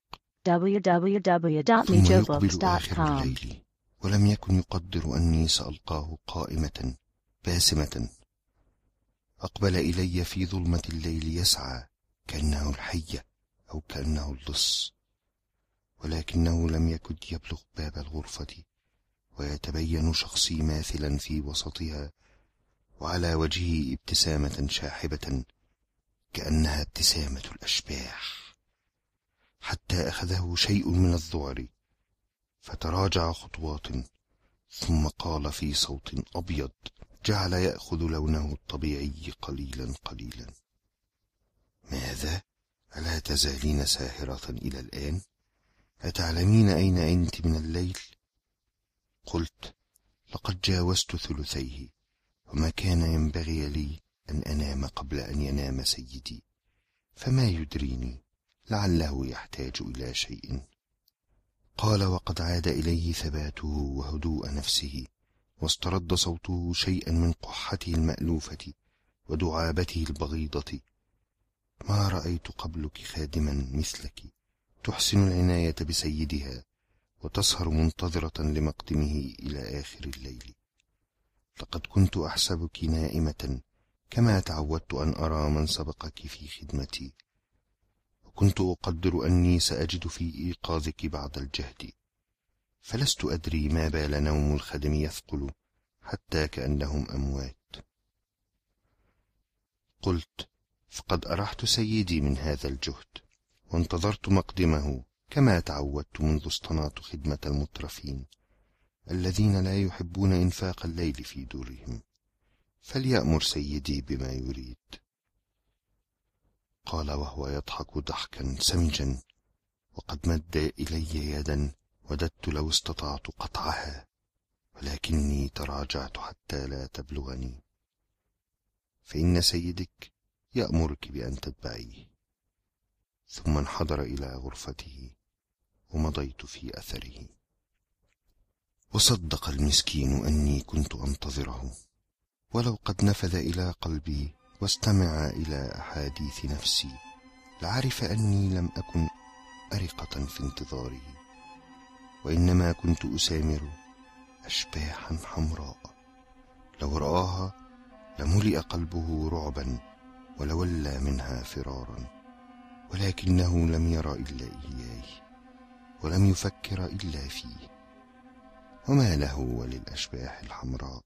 ثم يقبل آخر الليل ولم يكن يقدر أني سألقاه قائمة باسمة. أقبل إلي في ظلمة الليل يسعى كأنه الحية أو كأنه اللص، ولكنه لم يكد يبلغ باب الغرفة ويتبين شخصي ماثلا في وسطها، وعلى وجهه ابتسامة شاحبة كأنها ابتسامة الأشباح، حتى أخذه شيء من الذعر فتراجع خطوات، ثم قال في صوت أبيض جعل يأخذ لونه الطبيعي قليلا قليلا: ماذا؟ ألا تزالين ساهرة إلى الآن؟ أتعلمين أين أنت من الليل؟ قلت: لقد جاوزت ثلثيه، وما كان ينبغي لي أن أنام قبل أن ينام سيدي، فما يدريني، لعله يحتاج إلى شيء. قال وقد عاد إليه ثباته وهدوء نفسه، واسترد صوته شيئا من قحته المألوفة ودعابته البغيضة: ما رأيت قبلك خادما مثلك تحسن العناية بسيدها وتسهر منتظرة لمقدمه إلى آخر الليل. لقد كنت أحسبك نائمة كما تعودت أن أرى من سبقك في خدمتي، وكنت أقدر أني سأجد في إيقاظك بعض الجهد، فلست أدري ما بال نوم الخدم يثقل حتى كأنهم أموات. قلت: فقد أرحت سيدي من هذا الجهد، وانتظرت مقدمه كما تعودت منذ اصطنعت خدمة المترفين الذين لا يحبون إنفاق الليل في دورهم، فليأمر سيدي بما يريد. قال وهو يضحك ضحكا سمجا، وقد مد إلي يدا وددت لو استطعت قطعها، ولكني تراجعت حتى لا تبلغني، فإن سيدك يأمرك بأن تتبعيه. ثم انحدر إلى غرفته ومضيت في أثره. وصدق المسكين أني كنت أنتظره، ولو قد نفذ إلى قلبي واستمع إلى أحاديث نفسي لعرف أني لم أكن أرقة في انتظاره، وإنما كنت أسامر أشباحا حمراء، لو رآها لملئ قلبه رعبا ولولى منها فرارا، ولكنه لم ير إلا إياي ولم يفكر إلا فيه، وما له وللأشباح الحمراء.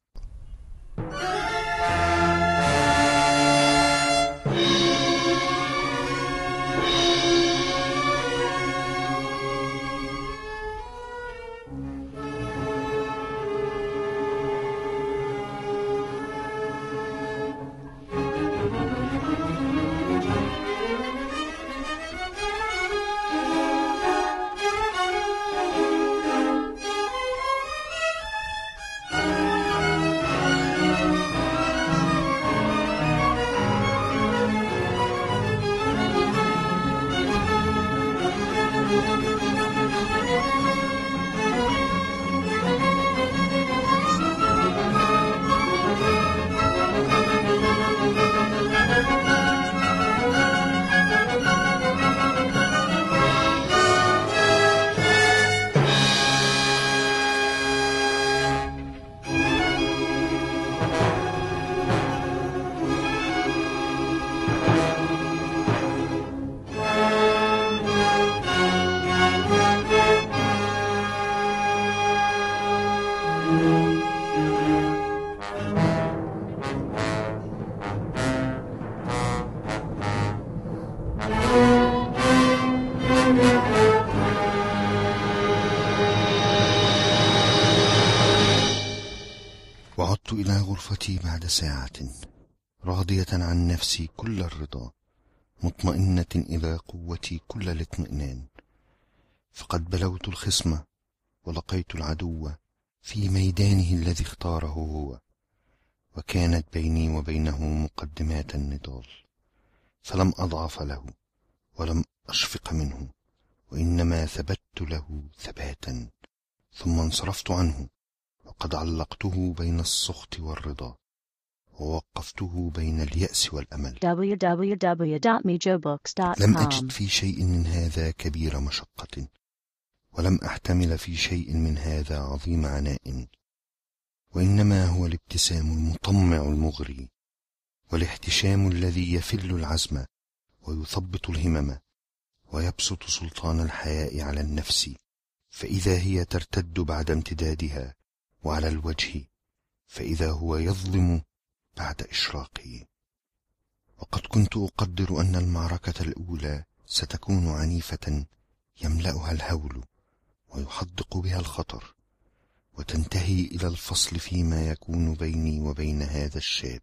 غرفتي بعد ساعة راضية عن نفسي كل الرضا، مطمئنة إلى قوتي كل الاطمئنان، فقد بلوت الخصم ولقيت العدو في ميدانه الذي اختاره هو، وكانت بيني وبينه مقدمات النضال، فلم أضعف له ولم أشفق منه، وإنما ثبت له ثباتا، ثم انصرفت عنه وقد علقته بين السخط والرضا، ووقفته بين اليأس والأمل. www.mijobooks.com. لم أجد في شيء من هذا كبير مشقة، ولم أحتمل في شيء من هذا عظيم عناء، وإنما هو الابتسام المطمع المغري، والاحتشام الذي يفل العزم ويثبط الهمم، ويبسط سلطان الحياء على النفس، فإذا هي ترتد بعد امتدادها، وعلى الوجه فإذا هو يظلم بعد إشراقه. وقد كنت أقدر أن المعركة الأولى ستكون عنيفة يملأها الهول ويحدق بها الخطر، وتنتهي إلى الفصل فيما يكون بيني وبين هذا الشاب،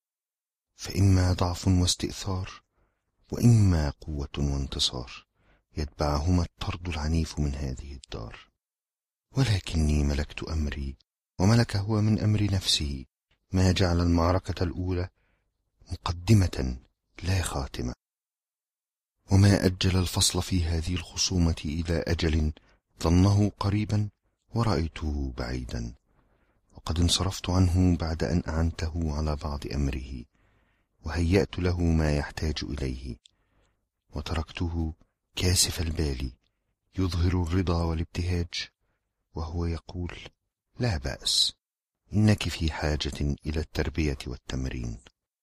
فإما ضعف واستئثار، وإما قوة وانتصار يتبعهما الطرد العنيف من هذه الدار. ولكني ملكت أمري، وملك هو من أمر نفسه ما جعل المعركة الأولى مقدمة لا خاتمة، وما أجل الفصل في هذه الخصومة إلى أجل ظنه قريبا ورأيته بعيدا، وقد انصرفت عنه بعد أن أعنته على بعض أمره، وهيأت له ما يحتاج إليه، وتركته كاسف البال يظهر الرضا والابتهاج، وهو يقول: لا بأس، إنك في حاجة إلى التربية والتمرين.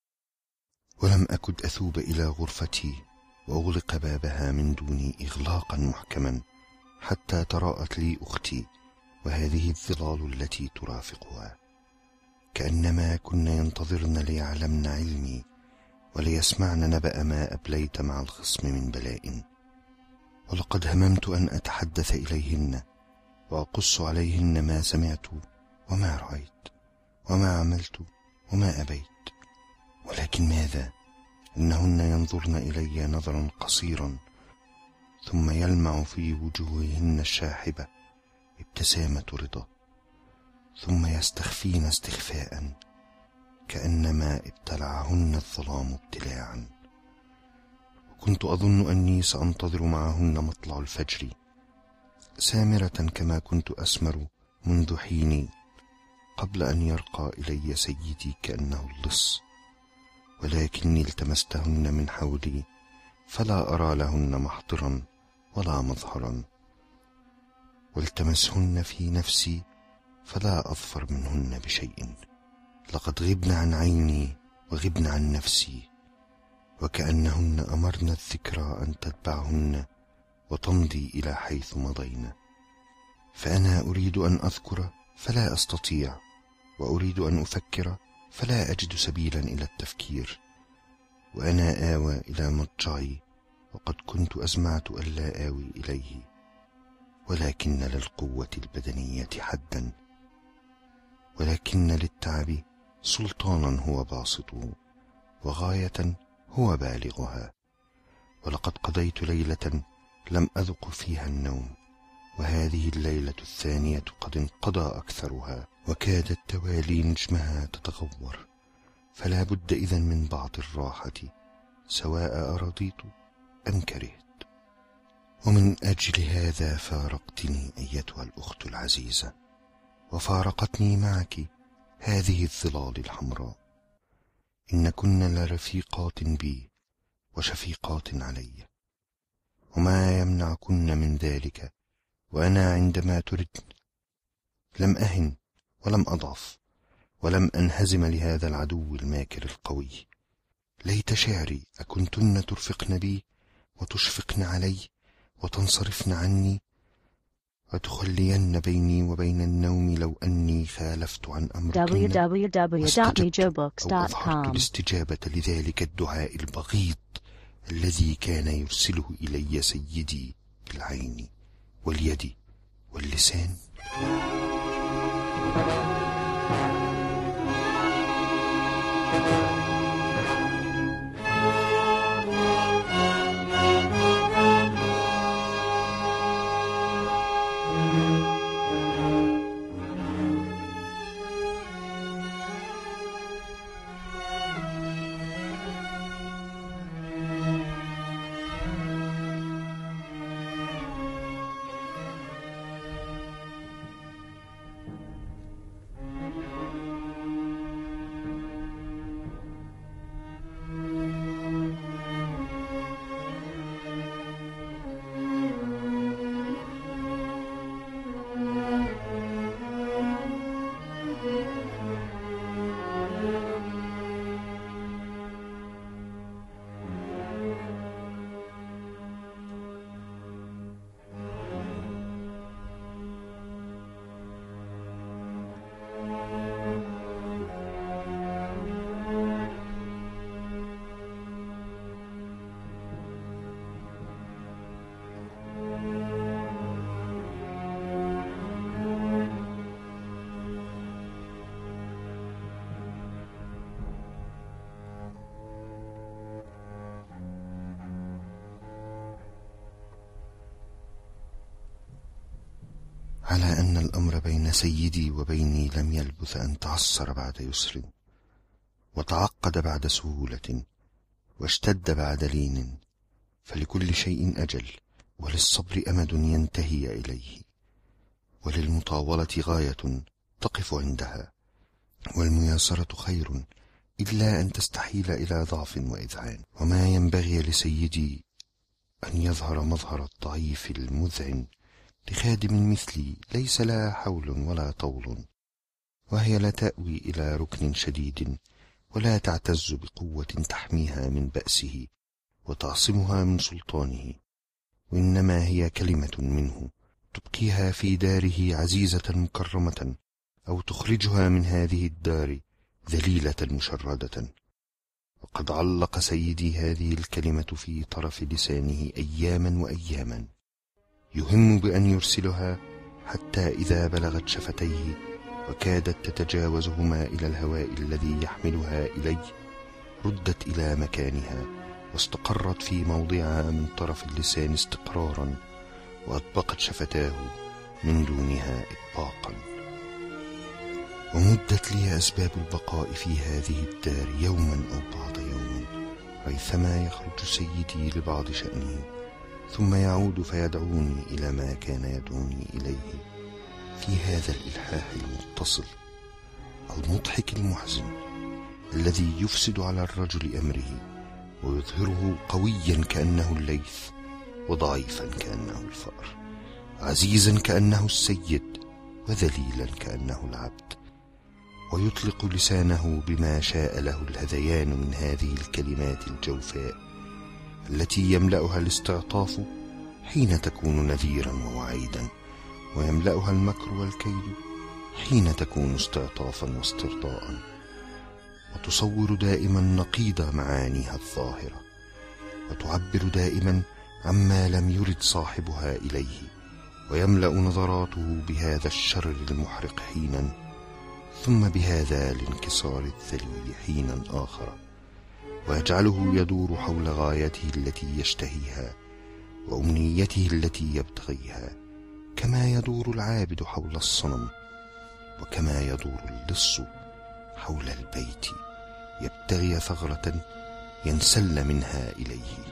ولم أكد أثوب إلى غرفتي وأغلق بابها من دوني إغلاقا محكما، حتى تراءت لي أختي وهذه الظلال التي ترافقها، كأنما كن ينتظرن ليعلمن علمي وليسمعن نبأ ما أبليت مع الخصم من بلاء. ولقد هممت أن أتحدث إليهن وأقص عليهن ما سمعت وما رأيت وما عملت وما أبيت، ولكن ماذا؟ إنهن ينظرن إلي نظرا قصيرا، ثم يلمع في وجوههن الشاحبة ابتسامة رضا، ثم يستخفين استخفاء كأنما ابتلعهن الظلام ابتلاعا. وكنت أظن أني سأنتظر معهن مطلع الفجر، سامرة كما كنت أسمر منذ حين قبل أن يرقى إلي سيدي كأنه اللص، ولكني التمستهن من حولي فلا أرى لهن محضرا ولا مظهرا، والتمسهن في نفسي فلا أظفر منهن بشيء. لقد غبن عن عيني وغبن عن نفسي، وكأنهن أمرن الذكرى أن تتبعهن وتمضي إلى حيث مضينا، فأنا أريد أن أذكر فلا أستطيع، وأريد أن أفكر فلا أجد سبيلا إلى التفكير، وأنا آوى إلى مضجعي وقد كنت أزمعت ألا آوي إليه، ولكن للقوة البدنية حدا، ولكن للتعب سلطانا هو باسطه، وغاية هو بالغها. ولقد قضيت ليلة لم أذق فيها النوم، وهذه الليلة الثانية قد انقضى أكثرها، وكادت توالي نجمها تتغور، فلا بد إذن من بعض الراحة سواء أرضيت أم كرهت. ومن أجل هذا فارقتني أيتها الأخت العزيزة، وفارقتني معك هذه الظلال الحمراء، إن كن لرفيقات بي وشفيقات علي، وما يمنعكن من ذلك وأنا عندما تردن لم أهن ولم أضعف ولم أنهزم لهذا العدو الماكر القوي. ليت شعري أكنتن ترفقن بي وتشفقن علي وتنصرفن عني وتخلين بيني وبين النوم لو أني خالفت عن أمركن www.mijobooks.com. أو أظهرت الاستجابة لذلك الدعاء البغيض الذي كان يرسله إلي سيدي بالعين واليد واللسان. على أن الأمر بين سيدي وبيني لم يلبث أن تعسر بعد يسر، وتعقد بعد سهولة، واشتد بعد لين، فلكل شيء أجل، وللصبر أمد ينتهي إليه، وللمطاولة غاية تقف عندها، والمياسرة خير إلا أن تستحيل إلى ضعف وإذعان. وما ينبغي لسيدي أن يظهر مظهر الضعيف المذعن لخادم مثلي ليس لها حول ولا طول، وهي لا تأوي إلى ركن شديد، ولا تعتز بقوة تحميها من بأسه وتعصمها من سلطانه، وإنما هي كلمة منه تبقيها في داره عزيزة مكرمة، أو تخرجها من هذه الدار ذليلة مشردة. وقد علق سيدي هذه الكلمة في طرف لسانه أياما وأياما، يهم بأن يرسلها، حتى إذا بلغت شفتيه وكادت تتجاوزهما إلى الهواء الذي يحملها إليه، ردت إلى مكانها واستقرت في موضعها من طرف اللسان استقرارا، وأطبقت شفتاه من دونها إطباقا. ومدت لي أسباب البقاء في هذه الدار يوما أو بعض يوم، ريثما يخرج سيدي لبعض شأنه، ثم يعود فيدعوني إلى ما كان يدعوني إليه في هذا الإلحاح المتصل المضحك المحزن، الذي يفسد على الرجل أمره، ويظهره قويا كأنه الليث، وضعيفا كأنه الفأر، عزيزا كأنه السيد، وذليلا كأنه العبد، ويطلق لسانه بما شاء له الهذيان من هذه الكلمات الجوفاء التي يملأها الاستعطاف حين تكون نذيرا ووعيدا، ويملأها المكر والكيد حين تكون استعطافا واسترضاء، وتصور دائما نقيض معانيها الظاهرة، وتعبر دائما عما لم يرد صاحبها إليه، ويملأ نظراته بهذا الشر المحرق حينا، ثم بهذا الانكسار الذليل حينا آخر، ويجعله يدور حول غايته التي يشتهيها وأمنيته التي يبتغيها، كما يدور العابد حول الصنم، وكما يدور اللص حول البيت يبتغي ثغرة ينسل منها إليه.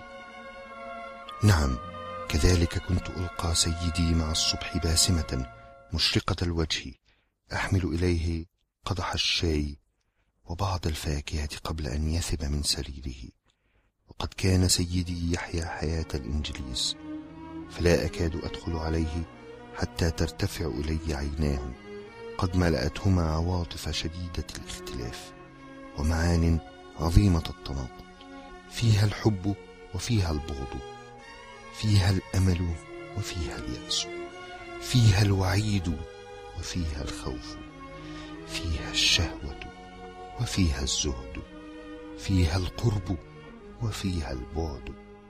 نعم، كذلك كنت ألقى سيدي مع الصبح باسمة مشرقة الوجه، أحمل إليه قدح الشاي وبعض الفاكهة قبل أن يثب من سريره. وقد كان سيدي يحيا حياة الإنجليز، فلا أكاد أدخل عليه حتى ترتفع إلي عيناه، قد ملأتهما عواطف شديدة الاختلاف ومعان عظيمة التناقض، فيها الحب وفيها البغض، فيها الأمل وفيها اليأس، فيها الوعيد وفيها الخوف، فيها الشهوة وفيها الزهد، فيها القرب وفيها البعد.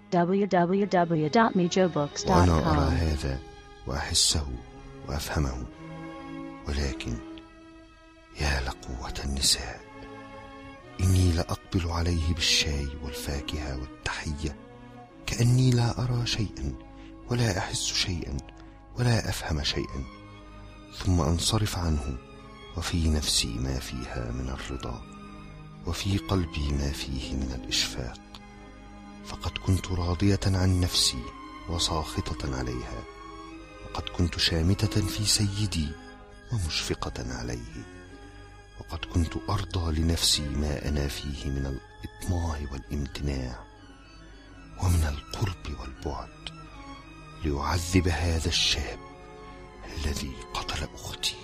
www.mijobooks.com. وأنا أرى هذا وأحسه وأفهمه، ولكن يا لقوة النساء، إني لأقبل عليه بالشاي والفاكهة والتحية كأني لا أرى شيئا ولا أحس شيئا ولا أفهم شيئا، ثم أنصرف عنه، وفي نفسي ما فيها من الرضا، وفي قلبي ما فيه من الإشفاق، فقد كنت راضية عن نفسي وساخطة عليها، وقد كنت شامتة في سيدي ومشفقة عليه، وقد كنت أرضى لنفسي ما أنا فيه من الإطماع والامتناع ومن القرب والبعد، لأعذب هذا الشاب الذي قتل أختي.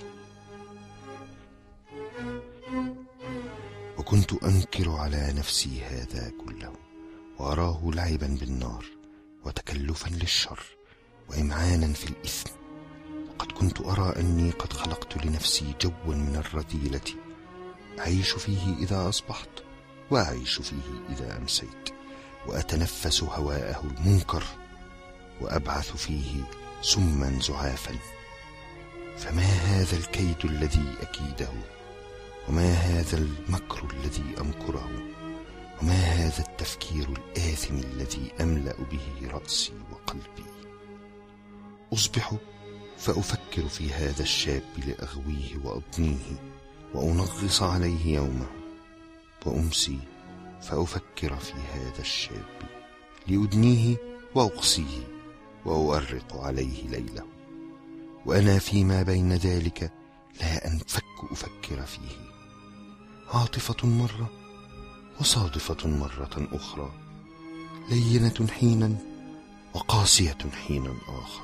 وكنت أنكر على نفسي هذا كله، وأراه لعبا بالنار وتكلفا للشر وإمعانا في الإثم. وقد كنت أرى أني قد خلقت لنفسي جوا من الرذيلة أعيش فيه إذا أصبحت وأعيش فيه إذا أمسيت، وأتنفس هواءه المنكر وأبعث فيه سما زعافا. فما هذا الكيد الذي أكيده، وما هذا المكر الذي أمكره، وما هذا التفكير الآثم الذي أملأ به رأسي وقلبي. أصبح فأفكر في هذا الشاب لأغويه وأضنيه وأنغص عليه يومه، وأمسي فأفكر في هذا الشاب لأدنيه وأقصيه وأؤرق عليه ليله، وأنا فيما بين ذلك لا أنفك أفكر فيه، عاطفة مرة وصادفة مرة أخرى، لينة حينا وقاسية حينا آخر.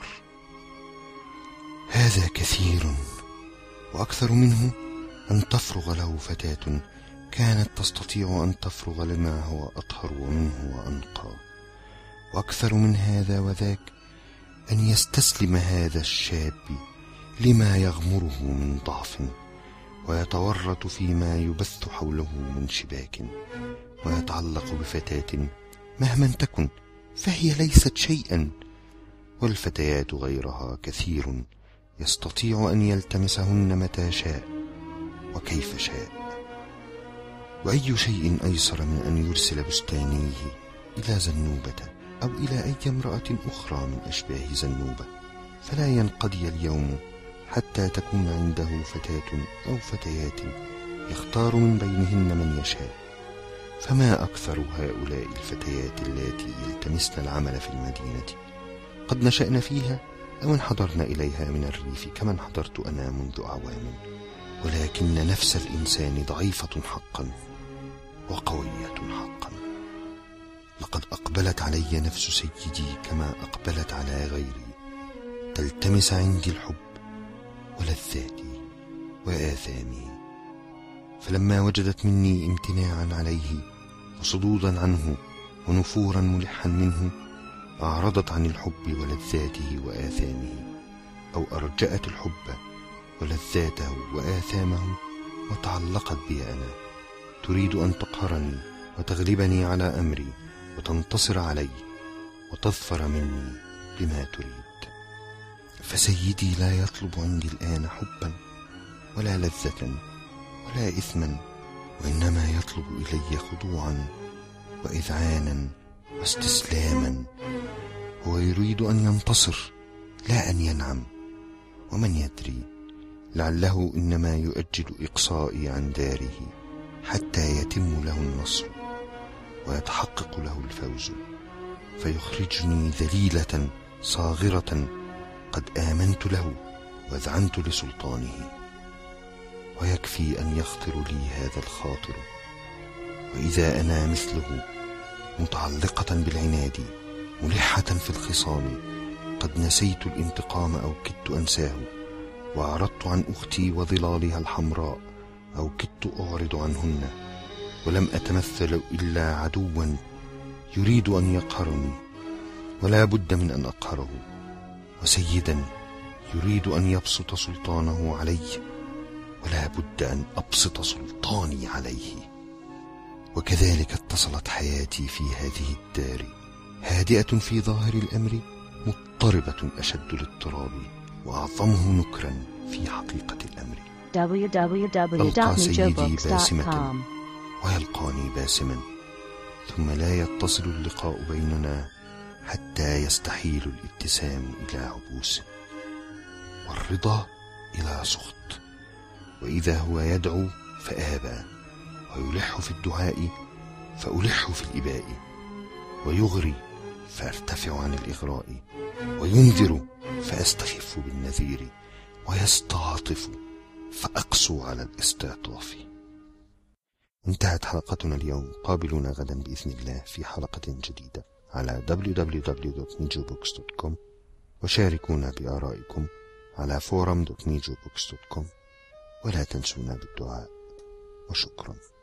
هذا كثير، وأكثر منه أن تفرغ له فتاة كانت تستطيع أن تفرغ لما هو أطهر ومنه وأنقى، وأكثر من هذا وذاك أن يستسلم هذا الشاب لما يغمره من ضعف، ويتورط فيما يبث حوله من شباك، ويتعلق بفتاة مهما تكن فهي ليست شيئا، والفتيات غيرها كثير يستطيع أن يلتمسهن متى شاء وكيف شاء. وأي شيء أيسر من أن يرسل بستانيه إلى زنوبة أو إلى أي امرأة أخرى من أشباه زنوبة، فلا ينقضي اليوم حتى تكون عنده فتاة أو فتيات يختار من بينهن من يشاء. فما أكثر هؤلاء الفتيات اللاتي يلتمسن العمل في المدينة، قد نشأن فيها أو انحدرن إليها من الريف كما انحدرت أنا منذ أعوام، ولكن نفس الإنسان ضعيفة حقا وقوية حقا. لقد أقبلت علي نفس سيدي كما أقبلت على غيري، تلتمس عندي الحب ولذاتي وآثامي، فلما وجدت مني امتناعا عليه وصدودا عنه ونفورا ملحا منه، أعرضت عن الحب ولذاته وآثامه، أو أرجأت الحب ولذاته وآثامه وتعلقت بي أنا، تريد أن تقهرني وتغلبني على أمري وتنتصر علي وتظفر مني بما تريد. فسيدي لا يطلب عندي الآن حبا ولا لذة ولا إثما، وإنما يطلب إلي خضوعا وإذعانا واستسلاما. هو يريد أن ينتصر لا أن ينعم، ومن يدري لعله إنما يؤجل إقصائي عن داره حتى يتم له النصر ويتحقق له الفوز، فيخرجني ذليلة صاغرة قد آمنت له واذعنت لسلطانه. ويكفي أن يخطر لي هذا الخاطر، وإذا أنا مثله متعلقة بالعناد ملحة في الخصام، قد نسيت الانتقام أو كدت أنساه، وأعرضت عن أختي وظلالها الحمراء أو كدت أعرض عنهن، ولم أتمثل إلا عدوا يريد أن يقهرني، ولا بد من أن أقهره، وسيدا يريد أن يبسط سلطانه علي، ولا بد أن أبسط سلطاني عليه. وكذلك اتصلت حياتي في هذه الدار، هادئة في ظاهر الأمر، مضطربة أشد الاضطراب وأعظمه نكرا في حقيقة الأمر. ألقى سيدي باسمة ويلقاني باسما، ثم لا يتصل اللقاء بيننا حتى يستحيل الابتسام إلى عبوس، والرضا إلى سخط، وإذا هو يدعو فآبى، ويلح في الدعاء فألح في الإباء، ويغري فأرتفع عن الإغراء، وينذر فأستخف بالنذير، ويستعطف فأقسو على الاستعطاف. انتهت حلقتنا اليوم، قابلونا غدا بإذن الله في حلقة جديدة على www.mijobooks.com، وشاركونا بآرائكم على forum.mijobooks.com، ولا تنسونا بالدعاء، وشكرا.